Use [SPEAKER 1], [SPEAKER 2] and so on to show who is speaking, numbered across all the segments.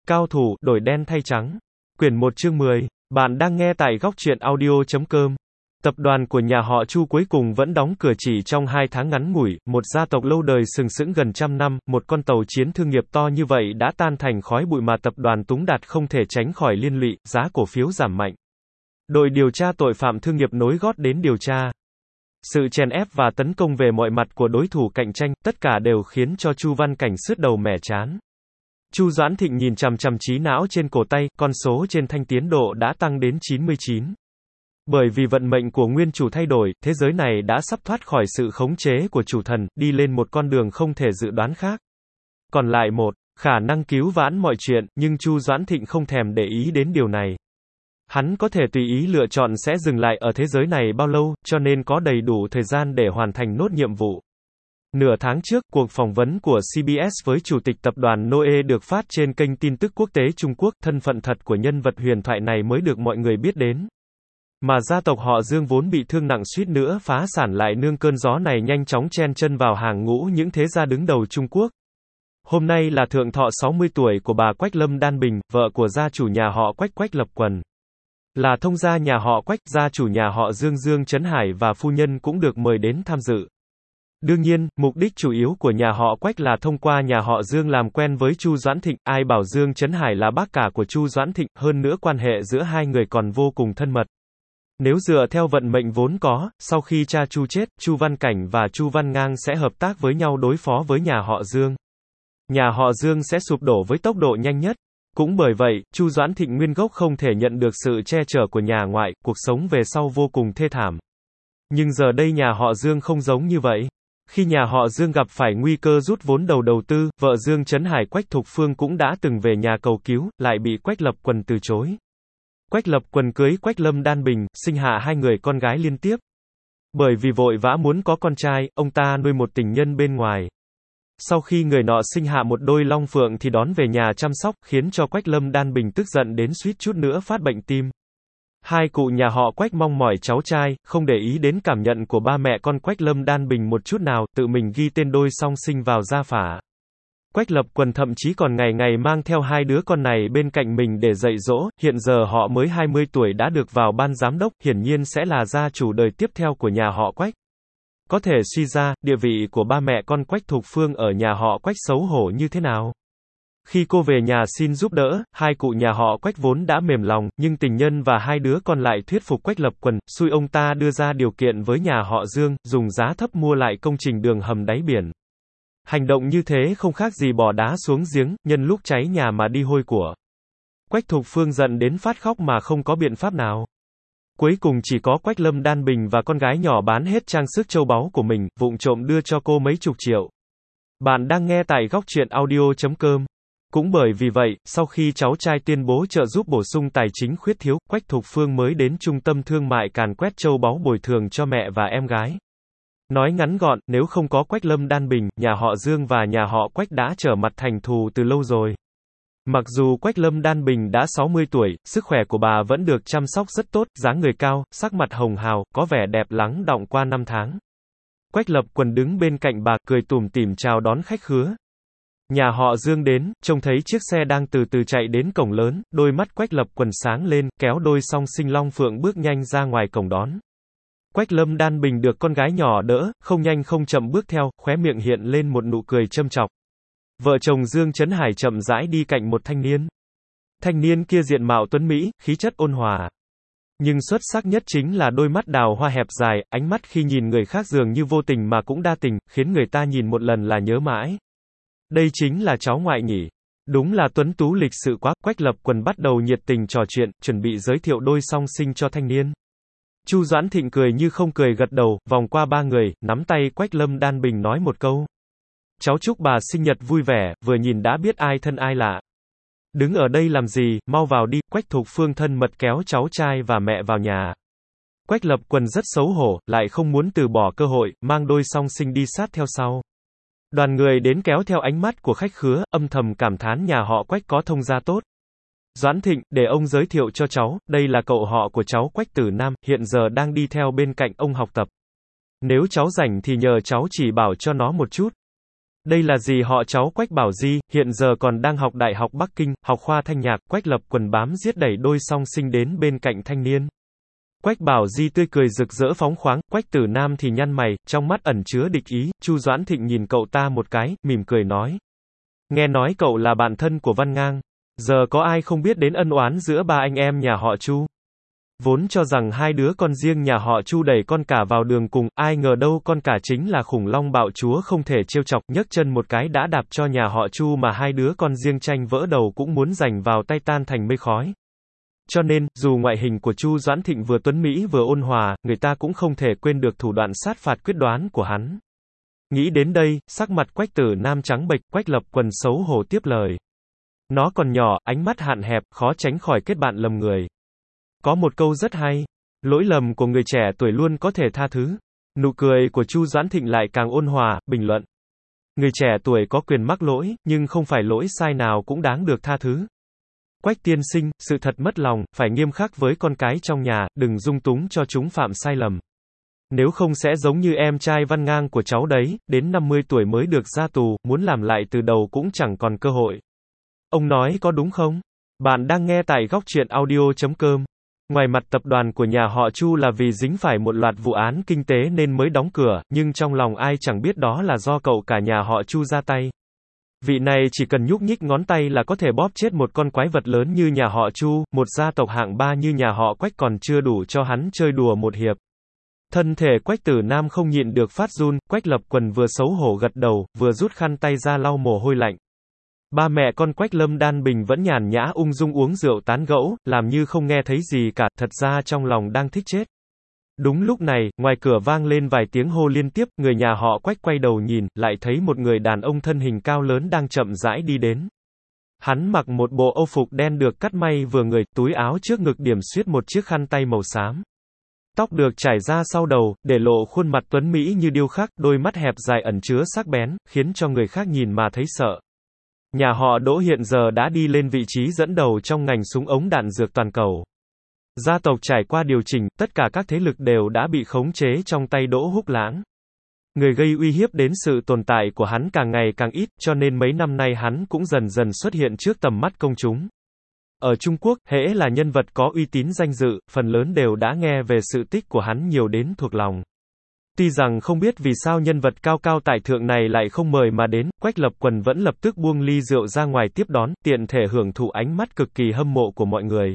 [SPEAKER 1] Cao thủ, đổi đen thay trắng. Quyển 1 chương 10. Bạn đang nghe tại góc truyện audio.com. Tập đoàn của nhà họ Chu cuối cùng vẫn đóng cửa chỉ trong 2 tháng ngắn ngủi, một gia tộc lâu đời sừng sững gần trăm năm, một con tàu chiến thương nghiệp to như vậy đã tan thành khói bụi mà tập đoàn Túng Đạt không thể tránh khỏi liên lụy, giá cổ phiếu giảm mạnh. Đội điều tra tội phạm thương nghiệp nối gót đến điều tra. Sự chèn ép và tấn công về mọi mặt của đối thủ cạnh tranh, tất cả đều khiến cho Chu Văn Cảnh sứt đầu mẻ trán. Chu Doãn Thịnh nhìn chằm chằm trí não trên cổ tay, con số trên thanh tiến độ đã tăng đến 99. Bởi vì vận mệnh của nguyên chủ thay đổi, thế giới này đã sắp thoát khỏi sự khống chế của chủ thần, đi lên một con đường không thể dự đoán khác. Còn lại một khả năng cứu vãn mọi chuyện, nhưng Chu Doãn Thịnh không thèm để ý đến điều này. Hắn có thể tùy ý lựa chọn sẽ dừng lại ở thế giới này bao lâu, cho nên có đầy đủ thời gian để hoàn thành nốt nhiệm vụ. Nửa tháng trước, cuộc phỏng vấn của CBS với Chủ tịch Tập đoàn Noe được phát trên kênh tin tức quốc tế Trung Quốc, thân phận thật của nhân vật huyền thoại này mới được mọi người biết đến. Mà gia tộc họ Dương vốn bị thương nặng suýt nữa phá sản lại nương cơn gió này nhanh chóng chen chân vào hàng ngũ những thế gia đứng đầu Trung Quốc. Hôm nay là thượng thọ 60 tuổi của bà Quách Lâm Đan Bình, vợ của gia chủ nhà họ Quách Quách Lập Quần. Là thông gia nhà họ Quách, gia chủ nhà họ Dương Dương Trấn Hải và phu nhân cũng được mời đến tham dự. Đương nhiên, mục đích chủ yếu của nhà họ Quách là thông qua nhà họ Dương làm quen với Chu Doãn Thịnh, ai bảo Dương Trấn Hải là bác cả của Chu Doãn Thịnh, hơn nữa quan hệ giữa hai người còn vô cùng thân mật. Nếu dựa theo vận mệnh vốn có, sau khi cha Chu chết, Chu Văn Cảnh và Chu Văn Ngang sẽ hợp tác với nhau đối phó với nhà họ Dương. Nhà họ Dương sẽ sụp đổ với tốc độ nhanh nhất. Cũng bởi vậy, Chu Doãn Thịnh nguyên gốc không thể nhận được sự che chở của nhà ngoại, cuộc sống về sau vô cùng thê thảm. Nhưng giờ đây nhà họ Dương không giống như vậy. Khi nhà họ Dương gặp phải nguy cơ rút vốn đầu tư, vợ Dương Trấn Hải Quách Thục Phương cũng đã từng về nhà cầu cứu, lại bị Quách Lập Quần từ chối. Quách Lập Quần cưới Quách Lâm Đan Bình, sinh hạ 2 người con gái liên tiếp. Bởi vì vội vã muốn có con trai, ông ta nuôi một tình nhân bên ngoài. Sau khi người nọ sinh hạ một đôi long phượng thì đón về nhà chăm sóc, khiến cho Quách Lâm Đan Bình tức giận đến suýt chút nữa phát bệnh tim. Hai cụ nhà họ Quách mong mỏi cháu trai, không để ý đến cảm nhận của ba mẹ con Quách Lâm Đan Bình một chút nào, tự mình ghi tên đôi song sinh vào gia phả. Quách Lập Quần thậm chí còn ngày ngày mang theo 2 đứa con này bên cạnh mình để dạy dỗ, hiện giờ họ mới 20 tuổi đã được vào ban giám đốc, hiển nhiên sẽ là gia chủ đời tiếp theo của nhà họ Quách. Có thể suy ra, địa vị của ba mẹ con Quách Thục Phương ở nhà họ Quách xấu hổ như thế nào. Khi cô về nhà xin giúp đỡ, hai cụ nhà họ Quách vốn đã mềm lòng, nhưng tình nhân và 2 đứa con lại thuyết phục Quách Lập Quần, xui ông ta đưa ra điều kiện với nhà họ Dương, dùng giá thấp mua lại công trình đường hầm đáy biển. Hành động như thế không khác gì bỏ đá xuống giếng, nhân lúc cháy nhà mà đi hôi của. Quách Thục Phương giận đến phát khóc mà không có biện pháp nào. Cuối cùng chỉ có Quách Lâm Đan Bình và con gái nhỏ bán hết trang sức châu báu của mình, vụng trộm đưa cho cô mấy chục triệu. Bạn đang nghe tại góc truyện audio.com. Cũng bởi vì vậy, sau khi cháu trai tuyên bố trợ giúp bổ sung tài chính khuyết thiếu, Quách Thục Phương mới đến trung tâm thương mại càn quét châu báu bồi thường cho mẹ và em gái. Nói ngắn gọn, nếu không có Quách Lâm Đan Bình, nhà họ Dương và nhà họ Quách đã trở mặt thành thù từ lâu rồi. Mặc dù Quách Lâm Đan Bình đã 60 tuổi, sức khỏe của bà vẫn được chăm sóc rất tốt, dáng người cao, sắc mặt hồng hào, có vẻ đẹp lắng đọng qua 5 tháng. Quách Lập Quần đứng bên cạnh bà, cười tủm tỉm chào đón khách khứa. Nhà họ Dương đến, trông thấy chiếc xe đang từ từ chạy đến cổng lớn, đôi mắt Quách Lập Quần sáng lên, kéo đôi song sinh long phượng bước nhanh ra ngoài cổng đón. Quách Lâm Đan Bình được con gái nhỏ đỡ, không nhanh không chậm bước theo, khóe miệng hiện lên một nụ cười châm chọc. Vợ chồng Dương Trấn Hải chậm rãi đi cạnh một thanh niên. Thanh niên kia diện mạo tuấn mỹ, khí chất ôn hòa. Nhưng xuất sắc nhất chính là đôi mắt đào hoa hẹp dài, ánh mắt khi nhìn người khác dường như vô tình mà cũng đa tình, khiến người ta nhìn một lần là nhớ mãi. Đây chính là cháu ngoại nhỉ. Đúng là tuấn tú lịch sự quá. Quách Lập Quần bắt đầu nhiệt tình trò chuyện, chuẩn bị giới thiệu đôi song sinh cho thanh niên. Chu Doãn Thịnh cười như không cười gật đầu, vòng qua 3 người, nắm tay Quách Lâm Đan Bình nói một câu. Cháu chúc bà sinh nhật vui vẻ, vừa nhìn đã biết ai thân ai lạ. Đứng ở đây làm gì, mau vào đi. Quách Thục Phương thân mật kéo cháu trai và mẹ vào nhà. Quách Lập Quần rất xấu hổ, lại không muốn từ bỏ cơ hội, mang đôi song sinh đi sát theo sau. Đoàn người đến kéo theo ánh mắt của khách khứa, âm thầm cảm thán nhà họ Quách có thông gia tốt. Doãn Thịnh, để ông giới thiệu cho cháu, đây là cậu họ của cháu Quách Tử Nam, hiện giờ đang đi theo bên cạnh ông học tập. Nếu cháu rảnh thì nhờ cháu chỉ bảo cho nó một chút. Đây là dì họ cháu Quách Bảo Di, hiện giờ còn đang học Đại học Bắc Kinh, học khoa thanh nhạc. Quách Lập Quần bám giết đẩy đôi song sinh đến bên cạnh thanh niên. Quách Bảo Di tươi cười rực rỡ phóng khoáng, Quách Tử Nam thì nhăn mày, trong mắt ẩn chứa địch ý. Chu Doãn Thịnh nhìn cậu ta một cái, mỉm cười nói. Nghe nói cậu là bạn thân của Văn Ngang. Giờ có ai không biết đến ân oán giữa ba anh em nhà họ Chu. Vốn cho rằng hai đứa con riêng nhà họ Chu đẩy con cả vào đường cùng, ai ngờ đâu con cả chính là khủng long bạo chúa không thể trêu chọc, nhấc chân một cái đã đạp cho nhà họ Chu mà hai đứa con riêng tranh vỡ đầu cũng muốn giành vào tay tan thành mây khói. Cho nên, dù ngoại hình của Chu Doãn Thịnh vừa tuấn mỹ vừa ôn hòa, người ta cũng không thể quên được thủ đoạn sát phạt quyết đoán của hắn. Nghĩ đến đây, sắc mặt Quách Tử Nam trắng bệch, Quách Lập Quần xấu hổ tiếp lời. Nó còn nhỏ, ánh mắt hạn hẹp, khó tránh khỏi kết bạn lầm người. Có một câu rất hay, lỗi lầm của người trẻ tuổi luôn có thể tha thứ. Nụ cười của Chu Doãn Thịnh lại càng ôn hòa, bình luận. Người trẻ tuổi có quyền mắc lỗi, nhưng không phải lỗi sai nào cũng đáng được tha thứ. Quách tiên sinh, sự thật mất lòng, phải nghiêm khắc với con cái trong nhà, đừng dung túng cho chúng phạm sai lầm. Nếu không sẽ giống như em trai Văn Ngang của cháu đấy, đến 50 tuổi mới được ra tù, muốn làm lại từ đầu cũng chẳng còn cơ hội. Ông nói có đúng không? Bạn đang nghe tại góc truyện audio.com. Ngoài mặt tập đoàn của nhà họ Chu là vì dính phải một loạt vụ án kinh tế nên mới đóng cửa, nhưng trong lòng ai chẳng biết đó là do cậu cả nhà họ Chu ra tay. Vị này chỉ cần nhúc nhích ngón tay là có thể bóp chết một con quái vật lớn như nhà họ Chu, một gia tộc hạng ba như nhà họ Quách còn chưa đủ cho hắn chơi đùa một hiệp. Thân thể Quách Tử Nam không nhịn được phát run, Quách Lập Quần vừa xấu hổ gật đầu, vừa rút khăn tay ra lau mồ hôi lạnh. Ba mẹ con Quách Lâm Đan Bình vẫn nhàn nhã ung dung uống rượu tán gẫu, làm như không nghe thấy gì cả, thật ra trong lòng đang thích chết. Đúng lúc này, ngoài cửa vang lên vài tiếng hô liên tiếp, người nhà họ Quách quay đầu nhìn, lại thấy một người đàn ông thân hình cao lớn đang chậm rãi đi đến. Hắn mặc một bộ âu phục đen được cắt may vừa người, túi áo trước ngực điểm xuyết một chiếc khăn tay màu xám. Tóc được trải ra sau đầu, để lộ khuôn mặt tuấn mỹ như điêu khắc, đôi mắt hẹp dài ẩn chứa sắc bén, khiến cho người khác nhìn mà thấy sợ. Nhà họ Đỗ hiện giờ đã đi lên vị trí dẫn đầu trong ngành súng ống đạn dược toàn cầu. Gia tộc trải qua điều chỉnh, tất cả các thế lực đều đã bị khống chế trong tay Đỗ Húc Lãng. Người gây uy hiếp đến sự tồn tại của hắn càng ngày càng ít, cho nên mấy năm nay hắn cũng dần dần xuất hiện trước tầm mắt công chúng. Ở Trung Quốc, hễ là nhân vật có uy tín danh dự, phần lớn đều đã nghe về sự tích của hắn nhiều đến thuộc lòng. Tuy rằng không biết vì sao nhân vật cao cao tại thượng này lại không mời mà đến, Quách Lập Quần vẫn lập tức buông ly rượu ra ngoài tiếp đón, tiện thể hưởng thụ ánh mắt cực kỳ hâm mộ của mọi người.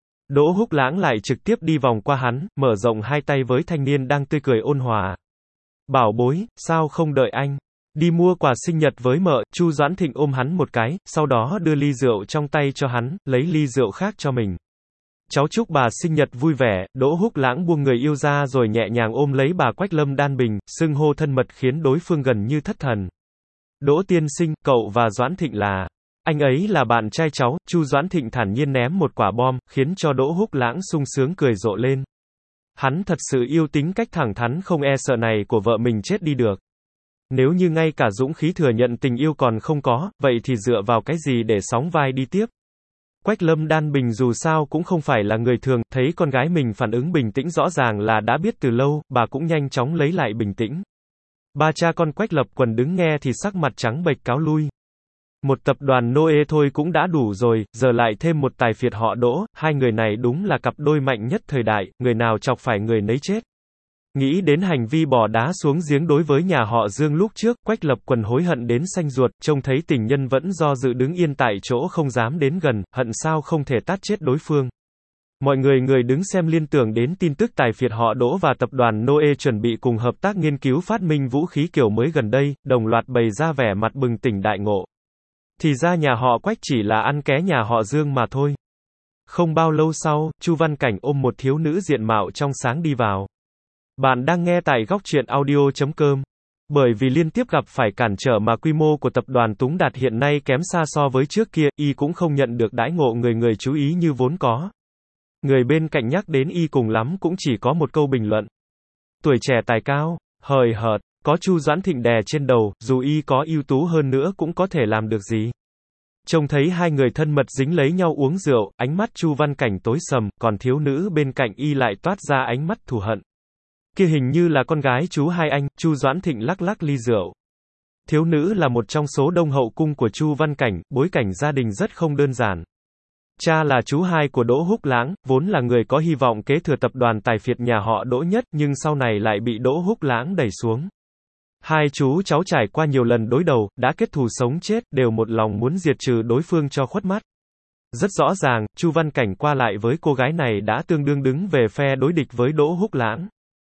[SPEAKER 1] Đỗ Húc Lãng lại trực tiếp đi vòng qua hắn, mở rộng hai tay với thanh niên đang tươi cười ôn hòa. Bảo bối, sao không đợi anh? Đi mua quà sinh nhật với mợ. Chu Doãn Thịnh ôm hắn một cái, sau đó đưa ly rượu trong tay cho hắn, lấy ly rượu khác cho mình. Cháu chúc bà sinh nhật vui vẻ. Đỗ Húc Lãng buông người yêu ra rồi nhẹ nhàng ôm lấy bà Quách Lâm Đan Bình, xưng hô thân mật khiến đối phương gần như thất thần. Đỗ tiên sinh, cậu và Doãn Thịnh là... Anh ấy là bạn trai cháu. Chu Doãn Thịnh thản nhiên ném một quả bom, khiến cho Đỗ Húc Lãng sung sướng cười rộ lên. Hắn thật sự yêu tính cách thẳng thắn không e sợ này của vợ mình chết đi được. Nếu như ngay cả dũng khí thừa nhận tình yêu còn không có, vậy thì dựa vào cái gì để sóng vai đi tiếp? Quách Lâm Đan Bình dù sao cũng không phải là người thường, thấy con gái mình phản ứng bình tĩnh rõ ràng là đã biết từ lâu, bà cũng nhanh chóng lấy lại bình tĩnh. Ba cha con Quách Lập Quần đứng nghe thì sắc mặt trắng bệch cáo lui. Một tập đoàn Noe thôi cũng đã đủ rồi, giờ lại thêm một tài phiệt họ Đỗ, hai người này đúng là cặp đôi mạnh nhất thời đại, người nào chọc phải người nấy chết. Nghĩ đến hành vi bỏ đá xuống giếng đối với nhà họ Dương lúc trước, Quách Lập Quần hối hận đến xanh ruột, trông thấy tình nhân vẫn do dự đứng yên tại chỗ không dám đến gần, hận sao không thể tát chết đối phương. Mọi người đứng xem liên tưởng đến tin tức tài phiệt họ Đỗ và tập đoàn Noe chuẩn bị cùng hợp tác nghiên cứu phát minh vũ khí kiểu mới gần đây, đồng loạt bày ra vẻ mặt bừng tỉnh đại ngộ. Thì ra nhà họ Quách chỉ là ăn ké nhà họ Dương mà thôi. Không bao lâu sau, Chu Văn Cảnh ôm một thiếu nữ diện mạo trong sáng đi vào. Bạn đang nghe tại góc truyện audio.com. Bởi vì liên tiếp gặp phải cản trở mà quy mô của tập đoàn Túng Đạt hiện nay kém xa so với trước kia, y cũng không nhận được đãi ngộ người chú ý như vốn có. Người bên cạnh nhắc đến y cùng lắm cũng chỉ có một câu bình luận. Tuổi trẻ tài cao, hời hợt, có Chu Doãn Thịnh đè trên đầu, dù y có ưu tú hơn nữa cũng có thể làm được gì. Trông thấy hai người thân mật dính lấy nhau uống rượu, ánh mắt Chu Văn Cảnh tối sầm, còn thiếu nữ bên cạnh y lại toát ra ánh mắt thù hận. Kia hình như là con gái chú hai anh. Chu Doãn Thịnh lắc lắc ly rượu. Thiếu nữ là một trong số đông hậu cung của Chu Văn Cảnh, bối cảnh gia đình rất không đơn giản. Cha là chú hai của Đỗ Húc Lãng, vốn là người có hy vọng kế thừa tập đoàn tài phiệt nhà họ Đỗ nhất, nhưng sau này lại bị Đỗ Húc Lãng đẩy xuống. Hai chú cháu trải qua nhiều lần đối đầu, đã kết thù sống chết, đều một lòng muốn diệt trừ đối phương cho khuất mắt. Rất rõ ràng, Chu Văn Cảnh qua lại với cô gái này đã tương đương đứng về phe đối địch với Đỗ Húc Lãng.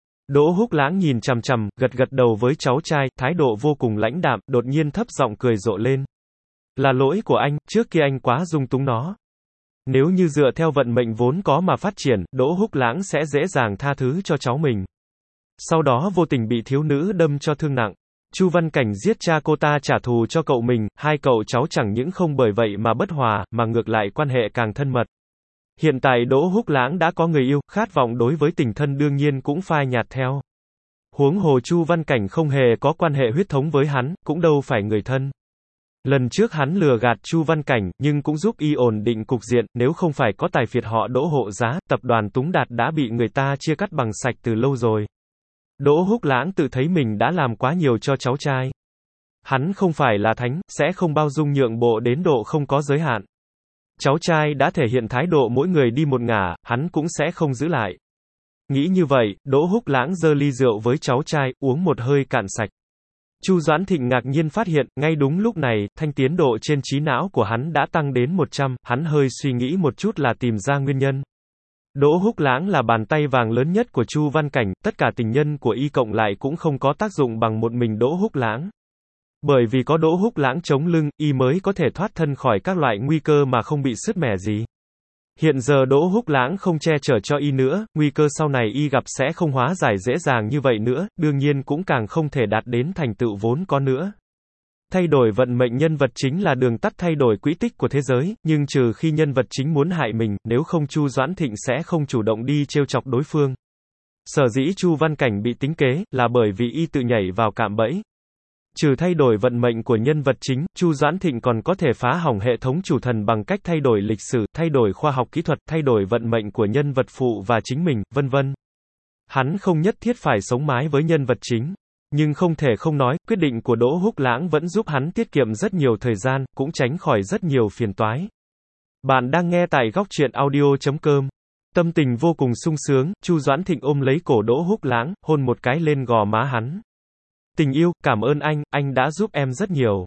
[SPEAKER 1] Đỗ Húc Lãng nhìn chằm chằm, gật gật đầu với cháu trai, thái độ vô cùng lãnh đạm, đột nhiên thấp giọng cười rộ lên. Là lỗi của anh, trước kia anh quá dung túng nó. Nếu như dựa theo vận mệnh vốn có mà phát triển, Đỗ Húc Lãng sẽ dễ dàng tha thứ cho cháu mình. Sau đó vô tình bị thiếu nữ đâm cho thương nặng. Chu Văn Cảnh giết cha cô ta trả thù cho cậu mình, hai cậu cháu chẳng những không bởi vậy mà bất hòa, mà ngược lại quan hệ càng thân mật. Hiện tại Đỗ Húc Lãng đã có người yêu, khát vọng đối với tình thân đương nhiên cũng phai nhạt theo. Huống hồ Chu Văn Cảnh không hề có quan hệ huyết thống với hắn, cũng đâu phải người thân. Lần trước hắn lừa gạt Chu Văn Cảnh, nhưng cũng giúp y ổn định cục diện, nếu không phải có tài phiệt họ Đỗ hộ giá, tập đoàn Túng Đạt đã bị người ta chia cắt bằng sạch từ lâu rồi. Đỗ Húc Lãng tự thấy mình đã làm quá nhiều cho cháu trai. Hắn không phải là thánh, sẽ không bao dung nhượng bộ đến độ không có giới hạn. Cháu trai đã thể hiện thái độ mỗi người đi một ngả, hắn cũng sẽ không giữ lại. Nghĩ như vậy, Đỗ Húc Lãng giơ ly rượu với cháu trai, uống một hơi cạn sạch. Chu Doãn Thịnh ngạc nhiên phát hiện, ngay đúng lúc này, thanh tiến độ trên trí não của hắn đã tăng đến 100, hắn hơi suy nghĩ một chút là tìm ra nguyên nhân. Đỗ Húc Lãng là bàn tay vàng lớn nhất của Chu Văn Cảnh, tất cả tình nhân của y cộng lại cũng không có tác dụng bằng một mình Đỗ Húc Lãng. Bởi vì có Đỗ Húc Lãng chống lưng, y mới có thể thoát thân khỏi các loại nguy cơ mà không bị sứt mẻ gì. Hiện giờ Đỗ Húc Lãng không che chở cho y nữa, nguy cơ sau này y gặp sẽ không hóa giải dễ dàng như vậy nữa, đương nhiên cũng càng không thể đạt đến thành tựu vốn có nữa. Thay đổi vận mệnh nhân vật chính là đường tắt thay đổi quỹ tích của thế giới, nhưng trừ khi nhân vật chính muốn hại mình, nếu không Chu Doãn Thịnh sẽ không chủ động đi trêu chọc đối phương. Sở dĩ Chu Văn Cảnh bị tính kế, là bởi vì y tự nhảy vào cạm bẫy. Trừ thay đổi vận mệnh của nhân vật chính, Chu Doãn Thịnh còn có thể phá hỏng hệ thống chủ thần bằng cách thay đổi lịch sử, thay đổi khoa học kỹ thuật, thay đổi vận mệnh của nhân vật phụ và chính mình, vân vân. Hắn không nhất thiết phải sống mái với nhân vật chính. Nhưng không thể không nói, quyết định của Đỗ Húc Lãng vẫn giúp hắn tiết kiệm rất nhiều thời gian, cũng tránh khỏi rất nhiều phiền toái. Bạn đang nghe tại góc truyện audio.com. Tâm tình vô cùng sung sướng, Chu Doãn Thịnh ôm lấy cổ Đỗ Húc Lãng, hôn một cái lên gò má hắn. Tình yêu, cảm ơn anh đã giúp em rất nhiều.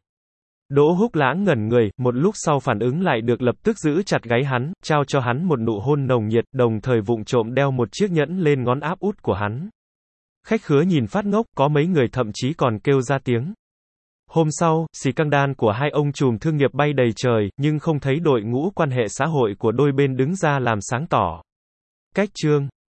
[SPEAKER 1] Đỗ Húc Lãng ngẩn người, một lúc sau phản ứng lại được lập tức giữ chặt gáy hắn, trao cho hắn một nụ hôn nồng nhiệt, đồng thời vụng trộm đeo một chiếc nhẫn lên ngón áp út của hắn. Khách khứa nhìn phát ngốc, có mấy người thậm chí còn kêu ra tiếng. Hôm sau, scandal của hai ông trùm thương nghiệp bay đầy trời, nhưng không thấy đội ngũ quan hệ xã hội của đôi bên đứng ra làm sáng tỏ. Cách chương